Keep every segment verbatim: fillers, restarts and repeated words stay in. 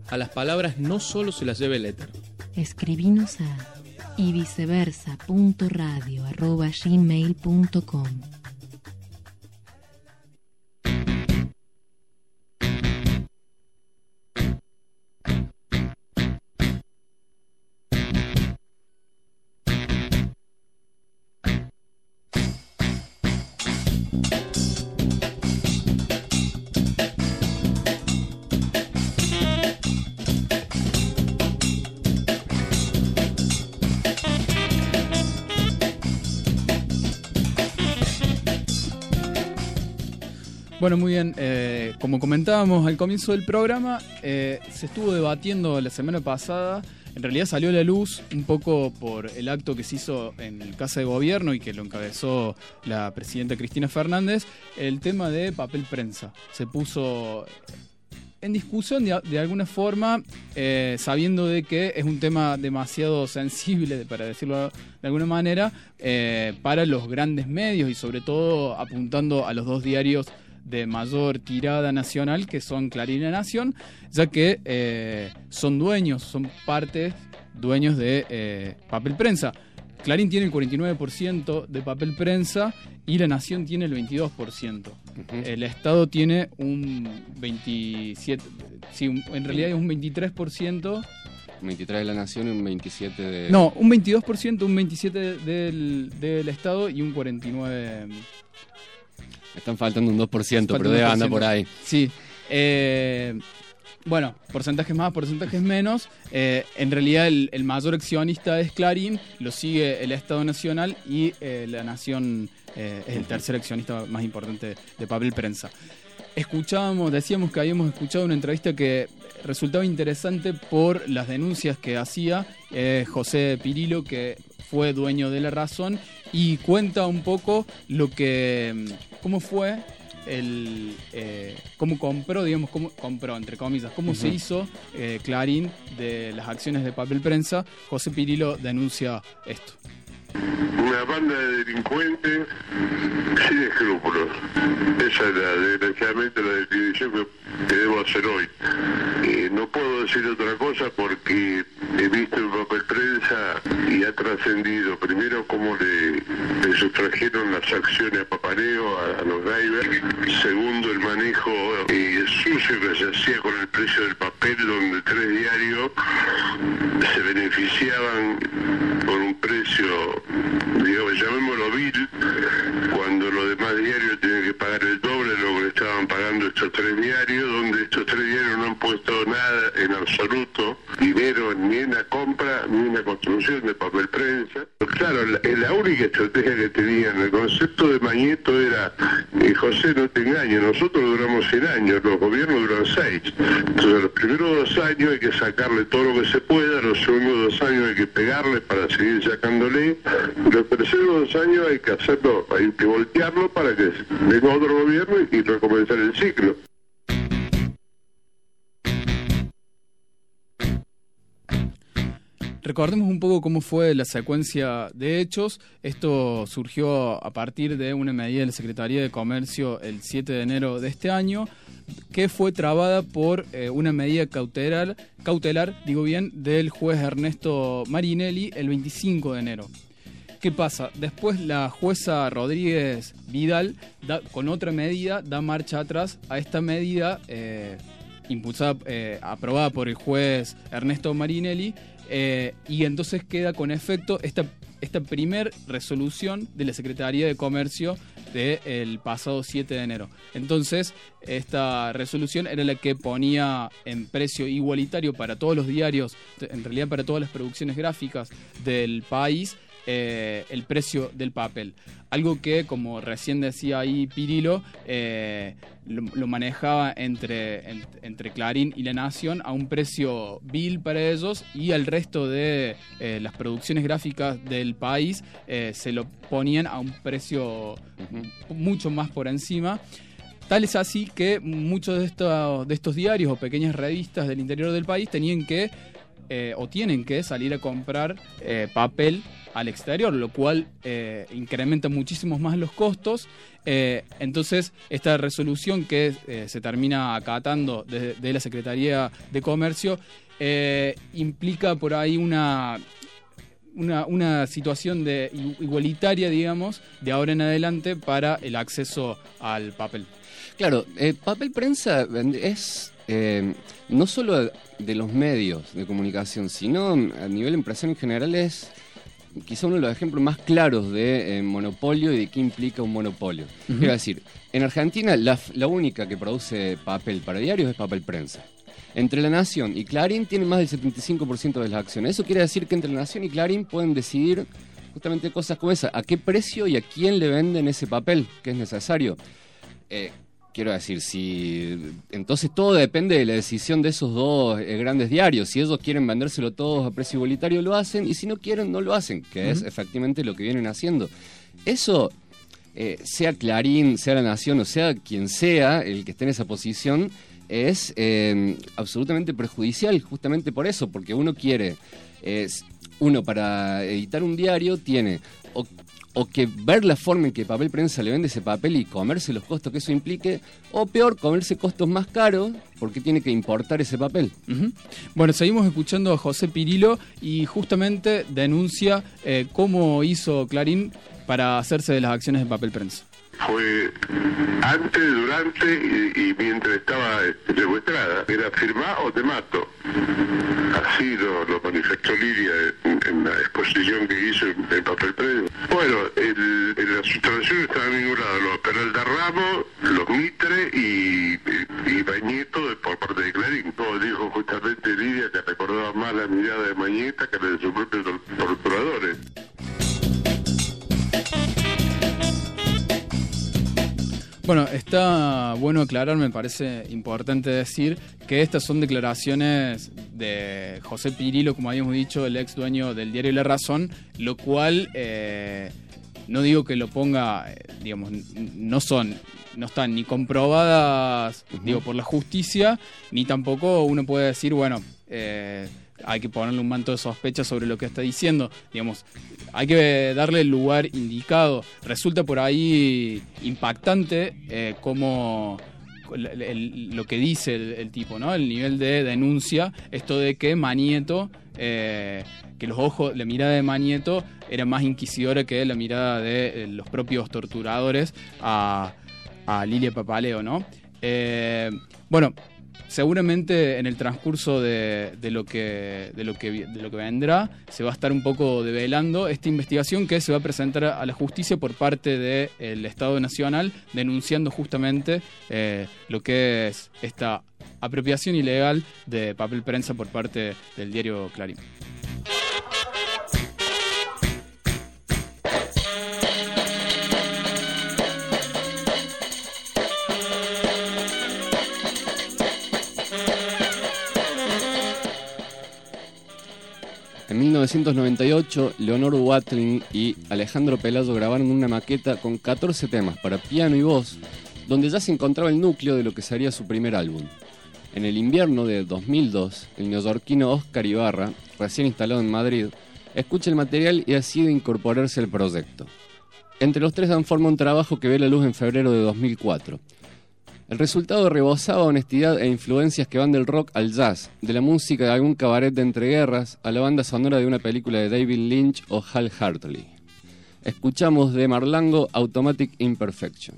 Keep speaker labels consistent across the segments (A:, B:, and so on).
A: a las palabras no solo se las lleve el éter.
B: Escribinos a y viceversa punto radio arroba gmail punto com.
C: Bueno, muy bien. Eh, como comentábamos al comienzo del programa, eh, se estuvo debatiendo la semana pasada. En realidad salió a la luz un poco por el acto que se hizo en el Casa de Gobierno y que lo encabezó la presidenta Cristina Fernández, el tema de papel prensa. Se puso en discusión de, de alguna forma, eh, sabiendo de que es un tema demasiado sensible, para decirlo de alguna manera, eh, para los grandes medios y sobre todo apuntando a los dos diarios de mayor tirada nacional, que son Clarín y La Nación, ya que eh, son dueños, son partes, dueños de eh, papel prensa. Clarín tiene el cuarenta y nueve por ciento de papel prensa y La Nación tiene el veintidós por ciento. Uh-huh. El Estado tiene un veintisiete por ciento, sí, un, en realidad es un veintitrés por ciento.
D: Un veintitrés por ciento de La Nación y un veintisiete por ciento de...
C: No, un veintidós por ciento, un veintisiete por ciento del, del Estado y un cuarenta y nueve por ciento...
D: Están faltando un dos por ciento, pero debe andar por ahí.
C: Sí. Eh, bueno, porcentajes más, porcentajes menos. Eh, en realidad el, el mayor accionista es Clarín, lo sigue el Estado Nacional y eh, La Nación eh, es el tercer accionista más importante de papel prensa. Escuchábamos, decíamos que habíamos escuchado una entrevista que resultaba interesante por las denuncias que hacía eh, José Pirillo, que fue dueño de La Razón, y cuenta un poco lo que, cómo fue el, eh, cómo compró, digamos, cómo compró, entre comillas, cómo uh-huh. se hizo eh, Clarín de las acciones de papel prensa. José Pirillo denuncia esto.
E: Una banda de delincuentes sin escrúpulos. Esa es la, desgraciadamente, la definición que, que debo hacer hoy. Eh, no puedo decir otra cosa porque he visto en papel prensa y ha trascendido primero cómo le, le sustrajeron las acciones a Papaneo, a, a los drivers. Segundo, el manejo eh, sucio que se hacía con el precio del papel, donde tres diarios se beneficiaban con un precio, digamos, llamémoslo vil, cuando los demás diarios tienen que pagar el doble de lo que le estaban pagando estos tres diarios, donde estos tres diarios no han puesto nada en absoluto, dinero ni en la compra ni en la construcción de papel prensa. Pero claro, la, la única estrategia que tenían, el concepto de Mañeto era, eh, José, no te engañes, nosotros duramos cien años, los gobiernos duran seis. Entonces, los primeros dos años hay que sacarle todo lo que se pueda, los segundos dos años hay que pegarle para seguir sacándole, los terceros dos años hay que hacerlo, hay que voltearlo para que venga otro gobierno y recomenzar el ciclo.
C: Recordemos un poco cómo fue la secuencia de hechos. Esto surgió a partir de una medida de la Secretaría de Comercio el siete de enero de este año, que fue trabada por eh, una medida cautelar, cautelar, digo bien, del juez Ernesto Marinelli el veinticinco de enero. ¿Qué pasa? Después la jueza Rodríguez Vidal, da, con otra medida, da marcha atrás a esta medida eh, impulsada, eh, aprobada por el juez Ernesto Marinelli, eh, y entonces queda con efecto esta, esta primer resolución de la Secretaría de Comercio del pasado siete de enero. Entonces, esta resolución era la que ponía en precio igualitario para todos los diarios, en realidad para todas las producciones gráficas del país, Eh, el precio del papel. Algo que, como recién decía ahí Pirillo, eh, lo, lo manejaba entre, en, entre Clarín y La Nación a un precio vil para ellos, y al resto de eh, las producciones gráficas del país eh, se lo ponían a un precio uh-huh. mucho más por encima. Tal es así que muchos de estos, de estos diarios o pequeñas revistas del interior del país tenían que eh, o tienen que salir a comprar eh, papel al exterior, lo cual eh, incrementa muchísimo más los costos. Eh, entonces, esta resolución que eh, se termina acatando de, de la Secretaría de Comercio eh, implica por ahí una... Una, una situación de igualitaria, digamos, de ahora en adelante para el acceso al papel.
D: Claro, eh, papel prensa es eh, no solo de los medios de comunicación, sino a nivel empresarial en general es quizá uno de los ejemplos más claros de eh, monopolio y de qué implica un monopolio. Uh-huh. Quiero decir, en Argentina la, la única que produce papel para diarios es papel prensa. Entre La Nación y Clarín tienen más del setenta y cinco por ciento de las acciones. Eso quiere decir que entre La Nación y Clarín pueden decidir justamente cosas como esa. ¿A qué precio y a quién le venden ese papel que es necesario? Eh, quiero decir, si entonces todo depende de la decisión de esos dos eh, grandes diarios. Si ellos quieren vendérselo todos a precio igualitario, lo hacen. Y si no quieren, no lo hacen, que uh-huh. es efectivamente lo que vienen haciendo. Eso, eh, sea Clarín, sea La Nación o sea quien sea el que esté en esa posición, es eh, absolutamente perjudicial justamente por eso, porque uno quiere, eh, uno para editar un diario tiene o, o que ver la forma en que Papel Prensa le vende ese papel y comerse los costos que eso implique, o peor, comerse costos más caros porque tiene que importar ese papel.
C: Uh-huh. Bueno, seguimos escuchando a José Pirillo y justamente denuncia eh, cómo hizo Clarín para hacerse de las acciones de Papel Prensa.
E: Fue antes, durante y, y mientras estaba secuestrada. Era firmá o te mato. Así lo, lo manifestó Lidia en, en la exposición que hizo en, en Papel Prensa. Bueno, el, en la sustracción estaban vinculados los Peralta Ramos, los Mitre y, y, y Mañeto de, por parte de Clarín. Como dijo justamente Lidia, que recordaba más la mirada de Mañeta que la de sus propios torturadores.
C: Bueno, está bueno aclarar, me parece importante decir que estas son declaraciones de José Pirillo, como habíamos dicho, el ex dueño del diario La Razón, lo cual eh, no digo que lo ponga, eh, digamos, no son, no están ni comprobadas, uh-huh. digo, por la justicia, ni tampoco uno puede decir, bueno, eh, hay que ponerle un manto de sospecha sobre lo que está diciendo, digamos, hay que darle el lugar indicado. Resulta por ahí impactante eh, cómo el, el, lo que dice el, el tipo, ¿no? El nivel de denuncia, esto de que Mañeto, eh, que los ojos, la mirada de Mañeto era más inquisidora que la mirada de eh, los propios torturadores a, a Lilia Papaleo, ¿no? Eh, bueno, seguramente en el transcurso de, de, lo que, de, lo que, de lo que vendrá se va a estar un poco develando esta investigación que se va a presentar a la justicia por parte del Estado Nacional, denunciando justamente eh, lo que es esta apropiación ilegal de papel prensa por parte del diario Clarín.
D: En mil novecientos noventa y ocho, Leonor Watling y Alejandro Pelayo grabaron una maqueta con catorce temas para piano y voz, donde ya se encontraba el núcleo de lo que sería su primer álbum. En el invierno de dos mil dos, el neoyorquino Oscar Ibarra, recién instalado en Madrid, escucha el material y decide incorporarse al proyecto. Entre los tres dan forma un trabajo que ve la luz en febrero de dos mil cuatro. El resultado rebosaba honestidad e influencias que van del rock al jazz, de la música de algún cabaret de entreguerras a la banda sonora de una película de David Lynch o Hal Hartley. Escuchamos de Marlango Automatic Imperfection.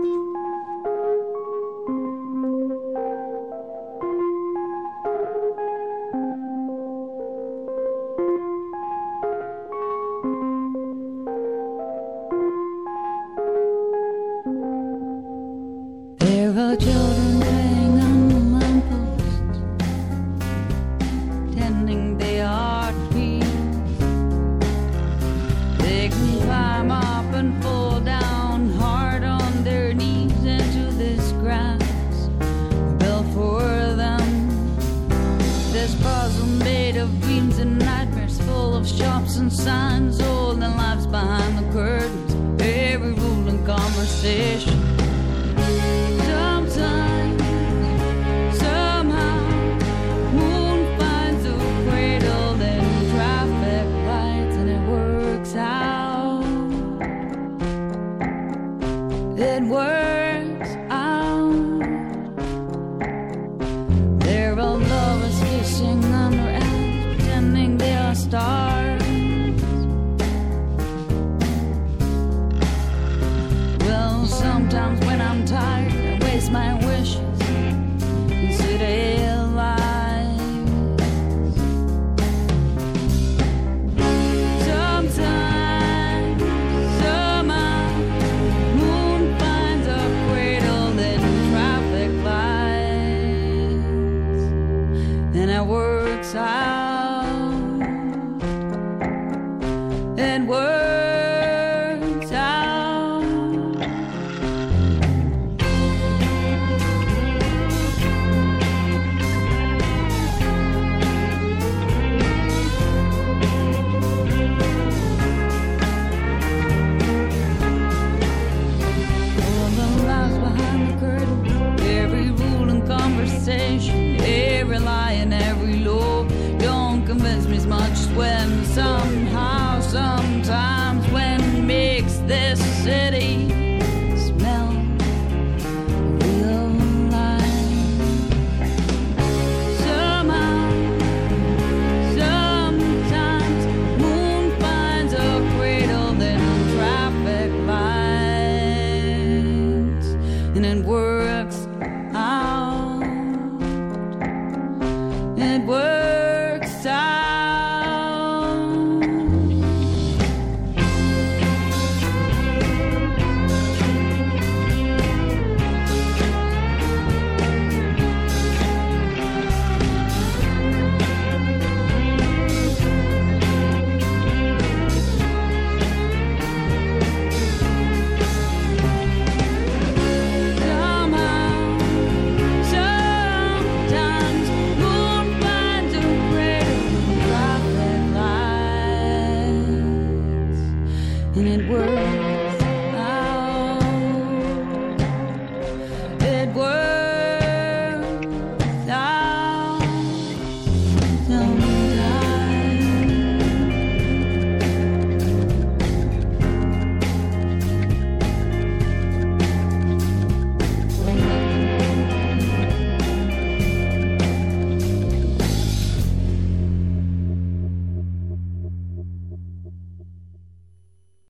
F: Children playing on the lamppost, tending their heartbeats. They can climb up and fall down hard on their knees into this grass built for them. This puzzle made of dreams and nightmares, full of shops and signs, all the lives behind the curtains, every rule and conversation. Sometimes, somehow, moon finds a crater. and works out. It works out. And it works.